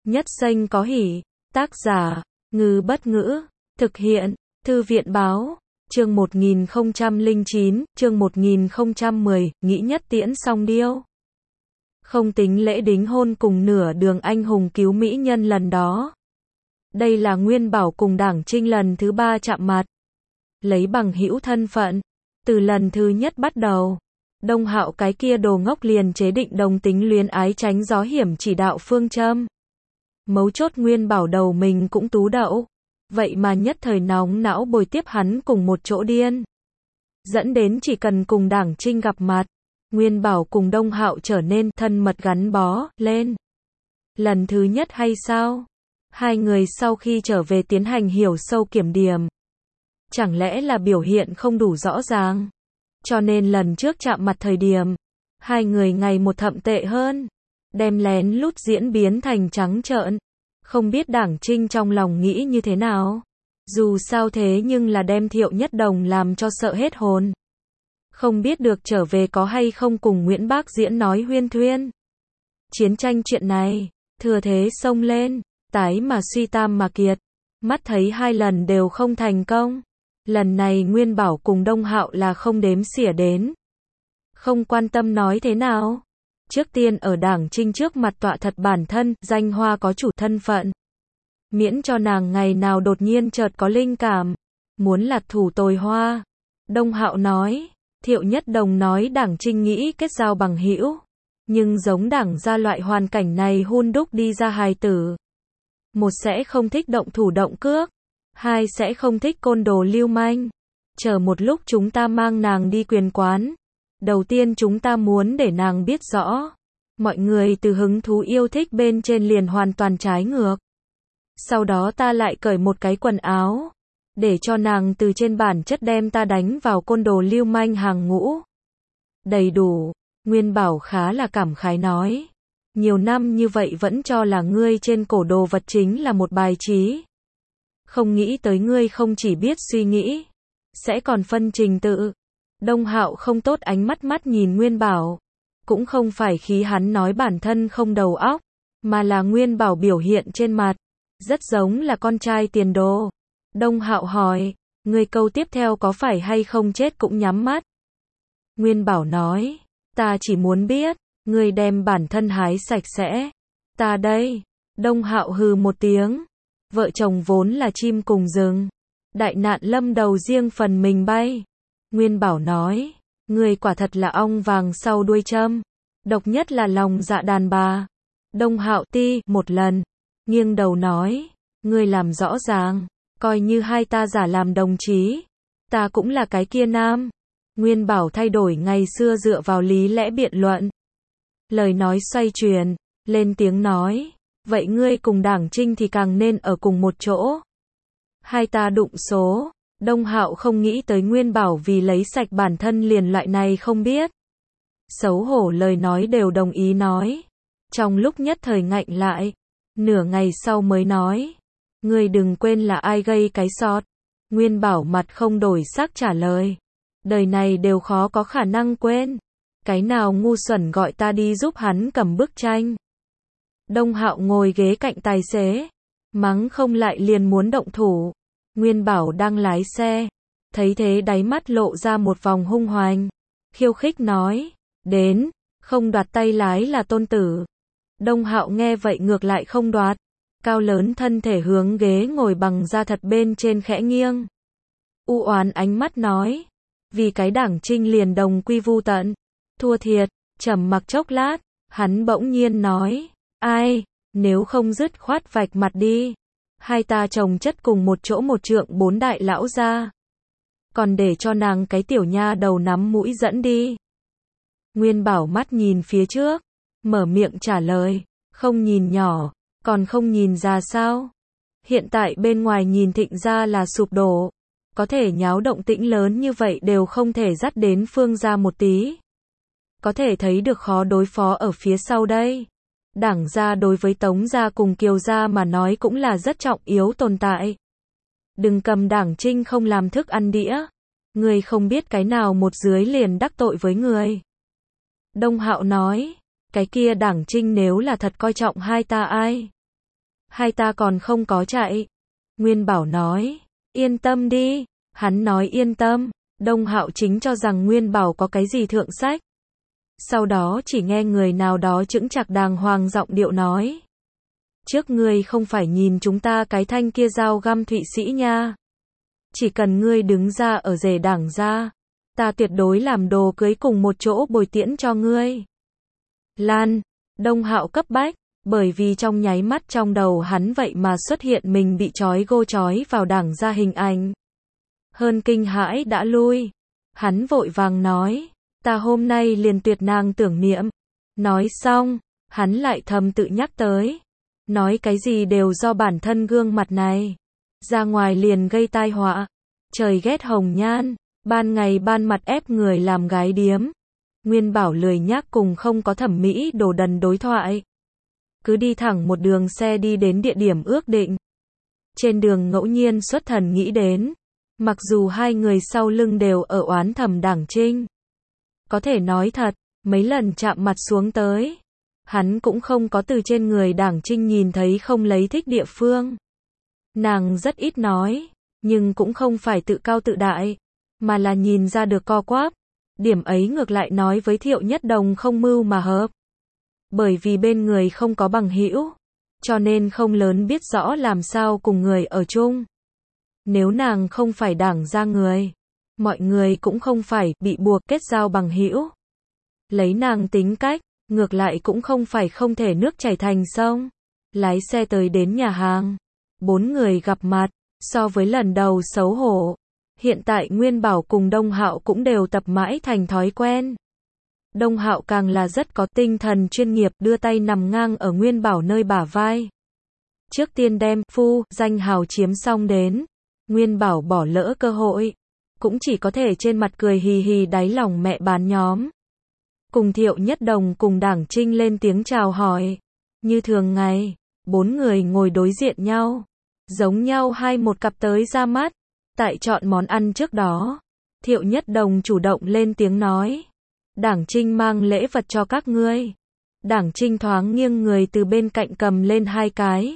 Nhất xanh có hỉ. Tác giả, Ngư Bất Ngữ. Thực hiện, Thư viện Báo. Chương 1009, chương 1010, nghĩ nhất tiễn song điêu. Không tính lễ đính hôn cùng nửa đường anh hùng cứu mỹ nhân lần đó. Đây là Nguyên Bảo cùng Đảng Trinh lần thứ 3 chạm mặt. Lấy bằng hữu thân phận. Từ lần thứ nhất bắt đầu, Đông Hạo cái kia đồ ngốc liền chế định đồng tính luyến ái tránh gió hiểm chỉ đạo phương châm. Mấu chốt Nguyên Bảo đầu mình cũng tú đậu. Vậy mà nhất thời nóng não bồi tiếp hắn cùng một chỗ điên. Dẫn đến chỉ cần cùng Đảng Trinh gặp mặt, Nguyên Bảo cùng Đông Hạo trở nên thân mật gắn bó lên. Lần thứ nhất hay sao? Hai người sau khi trở về tiến hành hiểu sâu kiểm điểm. Chẳng lẽ là biểu hiện không đủ rõ ràng? Cho nên lần trước chạm mặt thời điểm, hai người ngày một thậm tệ hơn. Đem lén lút diễn biến thành trắng trợn. Không biết Đảng Trinh trong lòng nghĩ như thế nào. Dù sao thế nhưng là đem Thiệu Nhất Đồng làm cho sợ hết hồn. Không biết được trở về có hay không cùng Nguyễn Bác Diễn nói huyên thuyên. Chiến tranh chuyện này, thừa thế xông lên, tái mà suy tam mà kiệt. Mắt thấy hai lần đều không thành công. Lần này Nguyên Bảo cùng Đông Hạo là không đếm xỉa đến. Không quan tâm nói thế nào. Trước tiên ở Đảng Trinh trước mặt tọa thật bản thân, danh hoa có chủ thân phận. Miễn cho nàng ngày nào đột nhiên chợt có linh cảm. Muốn lạt thủ tồi hoa. Đông Hạo nói. Thiệu Nhất Đồng nói Đảng Trinh nghĩ kết giao bằng hữu. Nhưng giống Đảng gia loại hoàn cảnh này hun đúc đi ra hài tử. Một sẽ không thích động thủ động cước. Hai sẽ không thích côn đồ lưu manh. Chờ một lúc chúng ta mang nàng đi quyền quán. Đầu tiên chúng ta muốn để nàng biết rõ. Mọi người từ hứng thú yêu thích bên trên liền hoàn toàn trái ngược. Sau đó ta lại cởi một cái quần áo. Để cho nàng từ trên bản chất đem ta đánh vào côn đồ lưu manh hàng ngũ. Đầy đủ. Nguyên Bảo khá là cảm khái nói. Nhiều năm như vậy vẫn cho là ngươi trên cổ đồ vật chính là một bài trí. Không nghĩ tới ngươi không chỉ biết suy nghĩ. Sẽ còn phân trình tự. Đông Hạo không tốt ánh mắt nhìn Nguyên Bảo. Cũng không phải khí hắn nói bản thân không đầu óc. Mà là Nguyên Bảo biểu hiện trên mặt. Rất giống là con trai tiền đồ. Đông Hạo hỏi. Ngươi câu tiếp theo có phải hay không chết cũng nhắm mắt. Nguyên Bảo nói. Ta chỉ muốn biết. Ngươi đem bản thân hái sạch sẽ. Ta đây. Đông Hạo hừ một tiếng. Vợ chồng vốn là chim cùng rừng. Đại nạn lâm đầu riêng phần mình bay. Nguyên Bảo nói. Ngươi quả thật là ong vàng sau đuôi châm. Độc nhất là lòng dạ đàn bà. Đông Hạo ti một lần. Nghiêng đầu nói. Ngươi làm rõ ràng. Coi như hai ta giả làm đồng chí. Ta cũng là cái kia nam. Nguyên Bảo thay đổi ngày xưa dựa vào lý lẽ biện luận. Lời nói xoay chuyển. Lên tiếng nói. Vậy ngươi cùng Đảng Trinh thì càng nên ở cùng một chỗ. Hai ta đụng số. Đông Hạo không nghĩ tới Nguyên Bảo vì lấy sạch bản thân liền loại này không biết. Xấu hổ lời nói đều đồng ý nói. Trong lúc nhất thời ngạnh lại. Nửa ngày sau mới nói. Ngươi đừng quên là ai gây cái sọt. Nguyên Bảo mặt không đổi sắc trả lời. Đời này đều khó có khả năng quên. Cái nào ngu xuẩn gọi ta đi giúp hắn cầm bức tranh. Đông Hạo ngồi ghế cạnh tài xế. Mắng không lại liền muốn động thủ. Nguyên Bảo đang lái xe. Thấy thế đáy mắt lộ ra một vòng hung hoành. Khiêu khích nói. Đến. Không đoạt tay lái là tôn tử. Đông Hạo nghe vậy ngược lại không đoạt. Cao lớn thân thể hướng ghế ngồi bằng da thật bên trên khẽ nghiêng. U oán ánh mắt nói. Vì cái Đảng Trinh liền đồng quy vu tận. Thua thiệt. Trầm mặc chốc lát. Hắn bỗng nhiên nói. Ai. Nếu không dứt khoát vạch mặt đi. Hai ta chồng chất cùng một chỗ một trượng bốn đại lão gia. Còn để cho nàng cái tiểu nha đầu nắm mũi dẫn đi. Nguyên Bảo mắt nhìn phía trước. Mở miệng trả lời. Không nhìn nhỏ. Còn không nhìn ra sao. Hiện tại bên ngoài nhìn Thịnh gia là sụp đổ. Có thể nháo động tĩnh lớn như vậy đều không thể dắt đến Phương gia một tí. Có thể thấy được khó đối phó ở phía sau đây. Đảng gia đối với Tống gia cùng Kiều gia mà nói cũng là rất trọng yếu tồn tại. Đừng cầm Đảng Trinh không làm thức ăn đĩa. Người không biết cái nào một dưới liền đắc tội với người. Đông Hạo nói. Cái kia Đảng Trinh nếu là thật coi trọng hai ta ai? Hai ta còn không có chạy. Nguyên Bảo nói, yên tâm đi. Hắn nói yên tâm. Đông Hạo chính cho rằng Nguyên Bảo có cái gì thượng sách. Sau đó chỉ nghe người nào đó chững chạc đàng hoàng giọng điệu nói. Trước ngươi không phải nhìn chúng ta cái thanh kia dao găm Thụy Sĩ nha. Chỉ cần ngươi đứng ra ở rể Đảng ra, ta tuyệt đối làm đồ cưới cùng một chỗ bồi tiễn cho ngươi. Lan, Đông Hạo cấp bách, bởi vì trong nháy mắt trong đầu hắn vậy mà xuất hiện mình bị trói vào Đảng ra hình ảnh. Hơn kinh hãi đã lui. Hắn vội vàng nói, ta hôm nay liền tuyệt nàng tưởng niệm. Nói xong, hắn lại thầm tự nhắc tới. Nói cái gì đều do bản thân gương mặt này. Ra ngoài liền gây tai họa. Trời ghét hồng nhan. Ban ngày ban mặt ép người làm gái điếm. Nguyên Bảo lười nhác cùng không có thẩm mỹ đồ đần đối thoại. Cứ đi thẳng một đường xe đi đến địa điểm ước định. Trên đường ngẫu nhiên xuất thần nghĩ đến. Mặc dù hai người sau lưng đều ở oán thầm Đảng Trinh. Có thể nói thật, mấy lần chạm mặt xuống tới. Hắn cũng không có từ trên người Đảng Trinh nhìn thấy không lấy thích địa phương. Nàng rất ít nói, nhưng cũng không phải tự cao tự đại, mà là nhìn ra được co quắp. Điểm ấy ngược lại nói với Thiệu Nhất Đồng không mưu mà hợp. Bởi vì bên người không có bằng hữu, cho nên không lớn biết rõ làm sao cùng người ở chung. Nếu nàng không phải Đảng ra người, mọi người cũng không phải bị buộc kết giao bằng hữu. Lấy nàng tính cách, ngược lại cũng không phải không thể nước chảy thành sông. Lái xe tới đến nhà hàng. 4 người gặp mặt, so với lần đầu xấu hổ. Hiện tại Nguyên Bảo cùng Đông Hạo cũng đều tập mãi thành thói quen. Đông Hạo càng là rất có tinh thần chuyên nghiệp, đưa tay nằm ngang ở Nguyên Bảo nơi bả vai. Trước tiên đem phu danh hào chiếm xong đến. Nguyên Bảo bỏ lỡ cơ hội, cũng chỉ có thể trên mặt cười hì hì đáy lòng mẹ bán nhóm. Cùng Thiệu Nhất Đồng cùng Đảng Trinh lên tiếng chào hỏi. Như thường ngày, 4 người ngồi đối diện nhau. Giống nhau hai một cặp tới ra mắt. Tại chọn món ăn trước đó, Thiệu Nhất Đồng chủ động lên tiếng nói. Đảng Trinh mang lễ vật cho các ngươi. Đảng Trinh thoáng nghiêng người từ bên cạnh cầm lên 2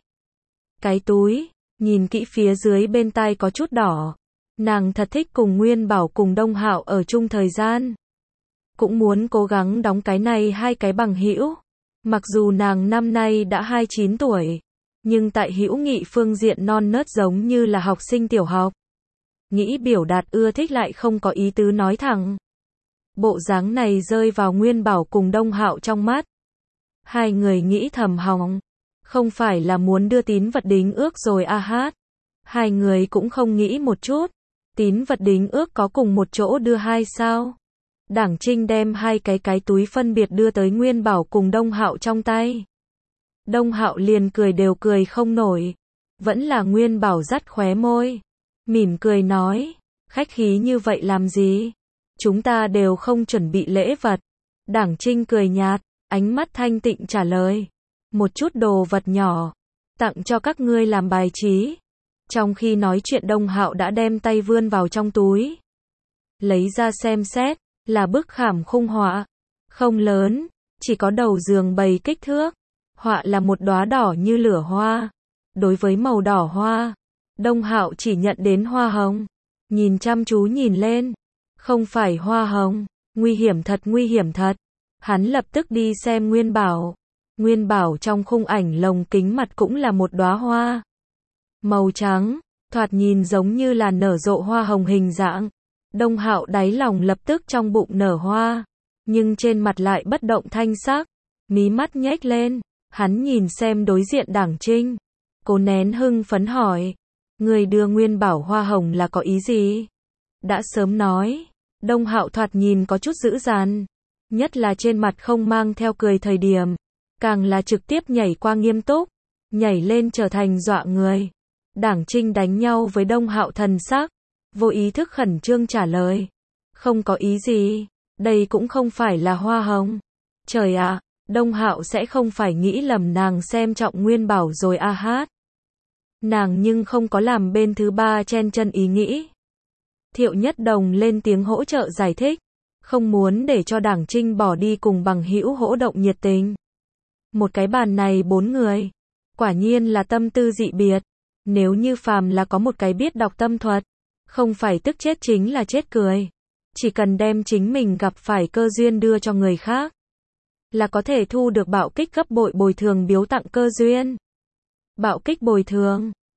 cái túi, nhìn kỹ phía dưới bên tai có chút đỏ. Nàng thật thích cùng Nguyên Bảo cùng Đông Hạo ở chung thời gian. Cũng muốn cố gắng đóng cái này 2 cái bằng hữu. Mặc dù nàng năm nay đã 29 tuổi, nhưng tại hữu nghị phương diện non nớt giống như là học sinh tiểu học. Nghĩ biểu đạt ưa thích lại không có ý tứ nói thẳng. Bộ dáng này rơi vào Nguyên Bảo cùng Đông Hạo trong mắt. Hai người nghĩ thầm hỏng. Không phải là muốn đưa tín vật đính ước rồi a hát. Hai người cũng không nghĩ một chút. Tín vật đính ước có cùng một chỗ đưa hai sao? Đảng Trinh đem 2 cái túi phân biệt đưa tới Nguyên Bảo cùng Đông Hạo trong tay. Đông Hạo liền cười đều cười không nổi. Vẫn là Nguyên Bảo dắt khóe môi. Mỉm cười nói, khách khí như vậy làm gì? Chúng ta đều không chuẩn bị lễ vật. Đảng Trinh cười nhạt, ánh mắt thanh tịnh trả lời. Một chút đồ vật nhỏ, tặng cho các ngươi làm bài trí. Trong khi nói chuyện Đông Hạo đã đem tay vươn vào trong túi. Lấy ra xem xét, là bức khảm khung họa. Không lớn, chỉ có đầu giường bày kích thước. Họa là một đóa đỏ như lửa hoa. Đối với màu đỏ hoa, Đông Hạo chỉ nhận đến hoa hồng. Nhìn chăm chú nhìn lên. Không phải hoa hồng, nguy hiểm thật nguy hiểm thật. Hắn lập tức đi xem Nguyên Bảo. Nguyên Bảo trong khung ảnh lồng kính mặt cũng là một đóa hoa. Màu trắng, thoạt nhìn giống như là nở rộ hoa hồng hình dạng. Đông Hạo đáy lòng lập tức trong bụng nở hoa. Nhưng trên mặt lại bất động thanh sắc. Mí mắt nhếch lên. Hắn nhìn xem đối diện Đảng Trinh. Cố nén hưng phấn hỏi. Người đưa Nguyên Bảo hoa hồng là có ý gì? Đã sớm nói. Đông Hạo thoạt nhìn có chút dữ dằn. Nhất là trên mặt không mang theo cười thời điểm. Càng là trực tiếp nhảy qua nghiêm túc. Nhảy lên trở thành dọa người. Đảng Trinh đánh nhau với Đông Hạo thần sắc. Vô ý thức khẩn trương trả lời. Không có ý gì. Đây cũng không phải là hoa hồng. Trời ạ, Đông Hạo sẽ không phải nghĩ lầm nàng xem trọng Nguyên Bảo rồi a hát. Nàng nhưng không có làm bên thứ ba chen chân ý nghĩ. Thiệu Nhất Đồng lên tiếng hỗ trợ giải thích. Không muốn để cho Đảng Trinh bỏ đi cùng bằng hữu hỗ động nhiệt tình. Một cái bàn này 4 người. Quả nhiên là tâm tư dị biệt. Nếu như phàm là có một cái biết đọc tâm thuật, không phải tức chết chính là chết cười. Chỉ cần đem chính mình gặp phải cơ duyên đưa cho người khác, là có thể thu được bạo kích gấp bội bồi thường biếu tặng cơ duyên. Bạo kích bồi thường.